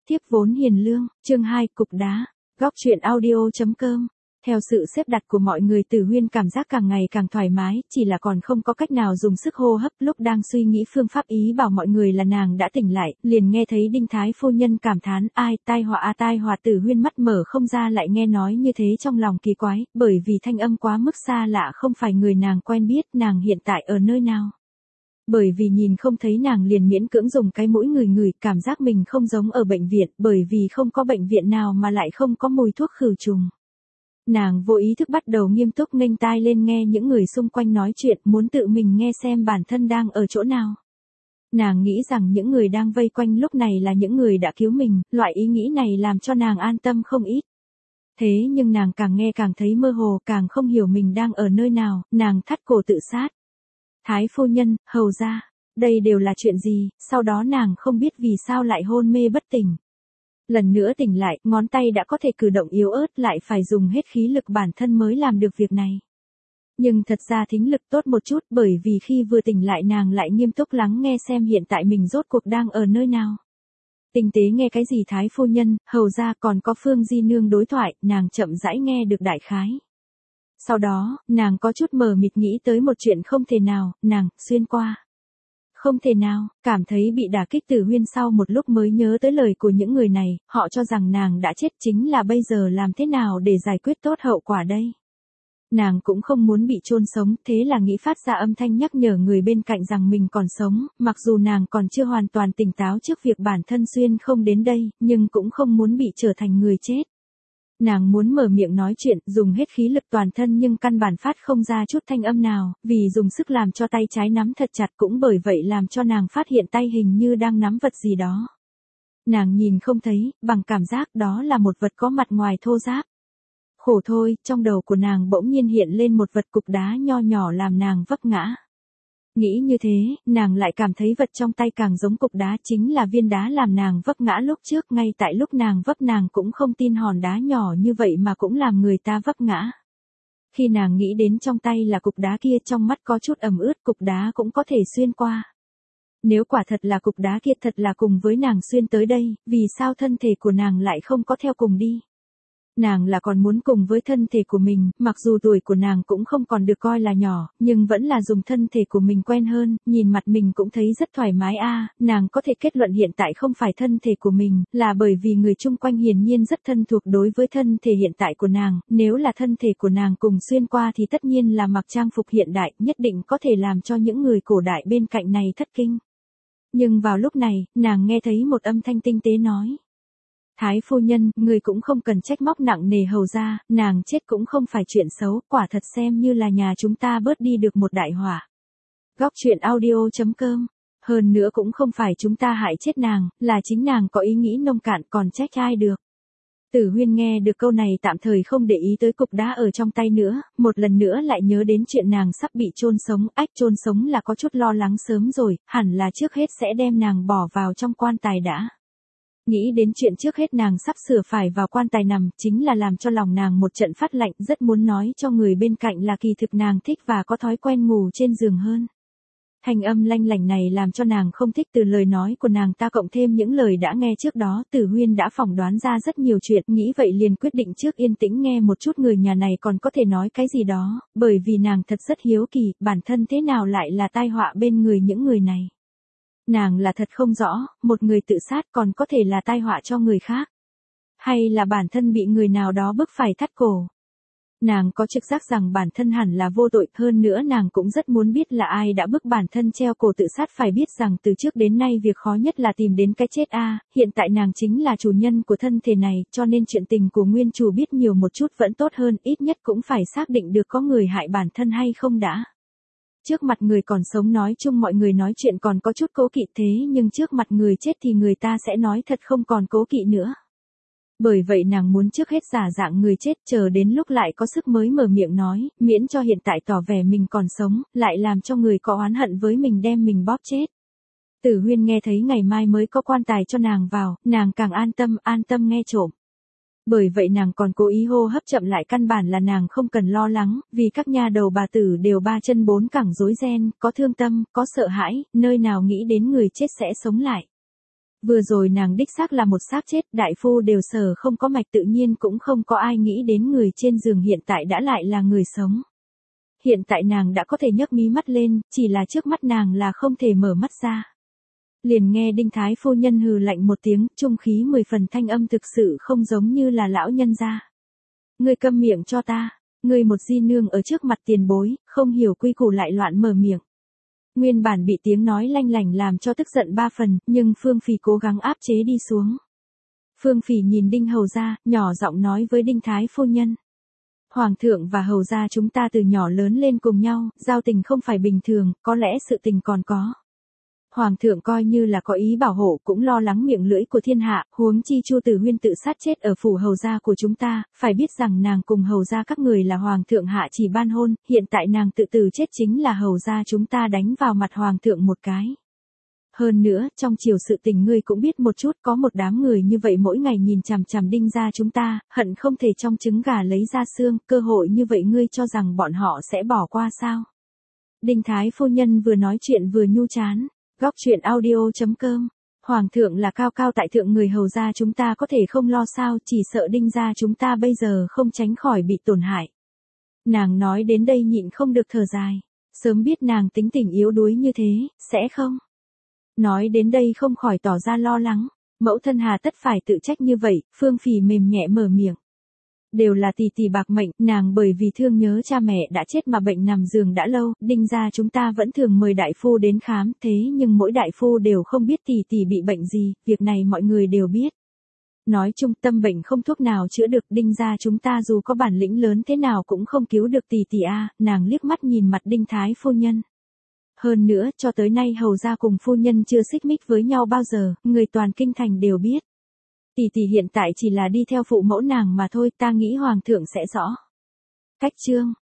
Thiếp vốn hiền lương, chương 2, cục đá. Góc truyện audio.com. Theo sự xếp đặt của mọi người, Tử Huyên cảm giác càng ngày càng thoải mái, chỉ là còn không có cách nào dùng sức hô hấp. Lúc đang suy nghĩ phương pháp ý bảo mọi người là nàng đã tỉnh lại, liền nghe thấy Đinh Thái phu nhân cảm thán, ai, tai họa a tai họa. Tử Huyên mắt mở không ra, lại nghe nói như thế trong lòng kỳ quái, bởi vì thanh âm quá mức xa lạ, không phải người nàng quen biết. Nàng hiện tại ở nơi nào? Bởi vì nhìn không thấy nàng liền miễn cưỡng dùng cái mũi ngửi, cảm giác mình không giống ở bệnh viện, bởi vì không có bệnh viện nào mà lại không có mùi thuốc khử trùng. Nàng vô ý thức bắt đầu nghiêm túc nghênh tai lên nghe những người xung quanh nói chuyện, muốn tự mình nghe xem bản thân đang ở chỗ nào. Nàng nghĩ rằng những người đang vây quanh lúc này là những người đã cứu mình, loại ý nghĩ này làm cho nàng an tâm không ít. Thế nhưng nàng càng nghe càng thấy mơ hồ, càng không hiểu mình đang ở nơi nào, nàng thắt cổ tự sát. Thái phu nhân, hầu ra, đây đều là chuyện gì? Sau đó nàng không biết vì sao lại hôn mê bất tỉnh. Lần nữa tỉnh lại, ngón tay đã có thể cử động yếu ớt, lại phải dùng hết khí lực bản thân mới làm được việc này. Nhưng thật ra thính lực tốt một chút, bởi vì khi vừa tỉnh lại nàng lại nghiêm túc lắng nghe xem hiện tại mình rốt cuộc đang ở nơi nào. Tinh tế nghe cái gì thái phu nhân, hầu ra, còn có Phương Di Nương đối thoại, nàng chậm rãi nghe được đại khái. Sau đó, nàng có chút mờ mịt nghĩ tới một chuyện không thể nào, nàng, xuyên qua. Không thể nào, cảm thấy bị đả kích. Tử Huyên sau một lúc mới nhớ tới lời của những người này, họ cho rằng nàng đã chết, chính là bây giờ làm thế nào để giải quyết tốt hậu quả đây. Nàng cũng không muốn bị chôn sống, thế là nghĩ phát ra âm thanh nhắc nhở người bên cạnh rằng mình còn sống, mặc dù nàng còn chưa hoàn toàn tỉnh táo trước việc bản thân xuyên không đến đây, nhưng cũng không muốn bị trở thành người chết. Nàng muốn mở miệng nói chuyện, dùng hết khí lực toàn thân nhưng căn bản phát không ra chút thanh âm nào, vì dùng sức làm cho tay trái nắm thật chặt, cũng bởi vậy làm cho nàng phát hiện tay hình như đang nắm vật gì đó. Nàng nhìn không thấy, bằng cảm giác đó là một vật có mặt ngoài thô ráp. Khổ thôi, trong đầu của nàng bỗng nhiên hiện lên một vật cục đá nho nhỏ làm nàng vấp ngã. Nghĩ như thế, nàng lại cảm thấy vật trong tay càng giống cục đá, chính là viên đá làm nàng vấp ngã lúc trước. Ngay tại lúc nàng vấp, nàng cũng không tin hòn đá nhỏ như vậy mà cũng làm người ta vấp ngã. Khi nàng nghĩ đến trong tay là cục đá kia, trong mắt có chút ẩm ướt, cục đá cũng có thể xuyên qua. Nếu quả thật là cục đá kia thật là cùng với nàng xuyên tới đây, vì sao thân thể của nàng lại không có theo cùng đi? Nàng là còn muốn cùng với thân thể của mình, mặc dù tuổi của nàng cũng không còn được coi là nhỏ, nhưng vẫn là dùng thân thể của mình quen hơn, nhìn mặt mình cũng thấy rất thoải mái nàng có thể kết luận hiện tại không phải thân thể của mình, là bởi vì người chung quanh hiển nhiên rất thân thuộc đối với thân thể hiện tại của nàng, nếu là thân thể của nàng cùng xuyên qua thì tất nhiên là mặc trang phục hiện đại, nhất định có thể làm cho những người cổ đại bên cạnh này thất kinh. Nhưng vào lúc này, nàng nghe thấy một âm thanh tinh tế nói. Thái phu nhân, người cũng không cần trách móc nặng nề hầu ra, nàng chết cũng không phải chuyện xấu, quả thật xem như là nhà chúng ta bớt đi được một đại họa. Góc truyện audio.com. Hơn nữa cũng không phải chúng ta hại chết nàng, là chính nàng có ý nghĩ nông cạn, còn trách ai được. Tử Huyên nghe được câu này tạm thời không để ý tới cục đá ở trong tay nữa, một lần nữa lại nhớ đến chuyện nàng sắp bị chôn sống, chôn sống là có chút lo lắng sớm rồi, hẳn là trước hết sẽ đem nàng bỏ vào trong quan tài đã. Nghĩ đến chuyện trước hết nàng sắp sửa phải vào quan tài nằm, chính là làm cho lòng nàng một trận phát lạnh, rất muốn nói cho người bên cạnh là kỳ thực nàng thích và có thói quen ngủ trên giường hơn. Thanh âm lanh lảnh này làm cho nàng không thích, từ lời nói của nàng ta cộng thêm những lời đã nghe trước đó, Tử Huyên đã phỏng đoán ra rất nhiều chuyện, nghĩ vậy liền quyết định trước yên tĩnh nghe một chút người nhà này còn có thể nói cái gì đó, bởi vì nàng thật rất hiếu kỳ, bản thân thế nào lại là tai họa bên người những người này. Nàng là thật không rõ, một người tự sát còn có thể là tai họa cho người khác. Hay là bản thân bị người nào đó bức phải thắt cổ. Nàng có trực giác rằng bản thân hẳn là vô tội, hơn nữa nàng cũng rất muốn biết là ai đã bức bản thân treo cổ tự sát. Phải biết rằng từ trước đến nay việc khó nhất là tìm đến cái chết hiện tại nàng chính là chủ nhân của thân thể này, cho nên chuyện tình của nguyên chủ biết nhiều một chút vẫn tốt hơn, ít nhất cũng phải xác định được có người hại bản thân hay không đã. Trước mặt người còn sống nói chung mọi người nói chuyện còn có chút cố kỵ, thế nhưng trước mặt người chết thì người ta sẽ nói thật không còn cố kỵ nữa. Bởi vậy nàng muốn trước hết giả dạng người chết, chờ đến lúc lại có sức mới mở miệng nói, miễn cho hiện tại tỏ vẻ mình còn sống, lại làm cho người có oán hận với mình đem mình bóp chết. Tử Huyên nghe thấy ngày mai mới có quan tài cho nàng vào, nàng càng an tâm nghe trộm. Bởi vậy nàng còn cố ý hô hấp chậm lại, căn bản là nàng không cần lo lắng, vì các nha đầu bà tử đều ba chân bốn cẳng rối ren, có thương tâm, có sợ hãi, nơi nào nghĩ đến người chết sẽ sống lại. Vừa rồi nàng đích xác là một xác chết, đại phu đều sờ không có mạch, tự nhiên cũng không có ai nghĩ đến người trên giường hiện tại đã lại là người sống. Hiện tại nàng đã có thể nhấc mí mắt lên, chỉ là trước mắt nàng là không thể mở mắt ra. Liền nghe Đinh Thái phu nhân hừ lạnh một tiếng, trung khí 10 phần, thanh âm thực sự không giống như là lão nhân gia. Ngươi câm miệng cho ta, ngươi một di nương ở trước mặt tiền bối, không hiểu quy củ lại loạn mở miệng. Nguyên bản bị tiếng nói lanh lảnh làm cho tức giận 3 phần, nhưng Phương Phì cố gắng áp chế đi xuống. Phương Phì nhìn Đinh hầu gia, nhỏ giọng nói với Đinh Thái phu nhân. Hoàng thượng và hầu gia chúng ta từ nhỏ lớn lên cùng nhau, giao tình không phải bình thường, có lẽ sự tình còn có. Hoàng thượng coi như là có ý bảo hộ, cũng lo lắng miệng lưỡi của thiên hạ, huống chi Chu Tử Huyên tự sát chết ở phủ hầu gia của chúng ta, phải biết rằng nàng cùng hầu gia các người là hoàng thượng hạ chỉ ban hôn, hiện tại nàng tự tử chết chính là hầu gia chúng ta đánh vào mặt hoàng thượng một cái. Hơn nữa, trong chiều sự tình ngươi cũng biết một chút, có một đám người như vậy mỗi ngày nhìn chằm chằm Đinh gia chúng ta, hận không thể trong trứng gà lấy ra xương, cơ hội như vậy ngươi cho rằng bọn họ sẽ bỏ qua sao? Đinh Thái phu nhân vừa nói chuyện vừa nhu chán. Góc truyện audio.com. Hoàng thượng là cao cao tại thượng, người hầu gia chúng ta có thể không lo sao, chỉ sợ Đinh gia chúng ta bây giờ không tránh khỏi bị tổn hại. Nàng nói đến đây nhịn không được thở dài. Sớm biết nàng tính tình yếu đuối như thế, sẽ không. Nói đến đây không khỏi tỏ ra lo lắng. Mẫu thân hà tất phải tự trách như vậy, Phương Phì mềm nhẹ mở miệng. Đều là tỷ tỷ bạc mệnh, nàng bởi vì thương nhớ cha mẹ đã chết mà bệnh nằm giường đã lâu, Đinh gia chúng ta vẫn thường mời đại phu đến khám, thế nhưng mỗi đại phu đều không biết tỷ tỷ bị bệnh gì, việc này mọi người đều biết. Nói chung tâm bệnh không thuốc nào chữa được, Đinh gia chúng ta dù có bản lĩnh lớn thế nào cũng không cứu được tỷ tỷ a. Nàng liếc mắt nhìn mặt Đinh Thái phu nhân. Hơn nữa, cho tới nay hầu gia cùng phu nhân chưa xích mích với nhau bao giờ, người toàn kinh thành đều biết. Tỷ tỷ hiện tại chỉ là đi theo phụ mẫu nàng mà thôi, ta nghĩ hoàng thượng sẽ rõ. Cách chương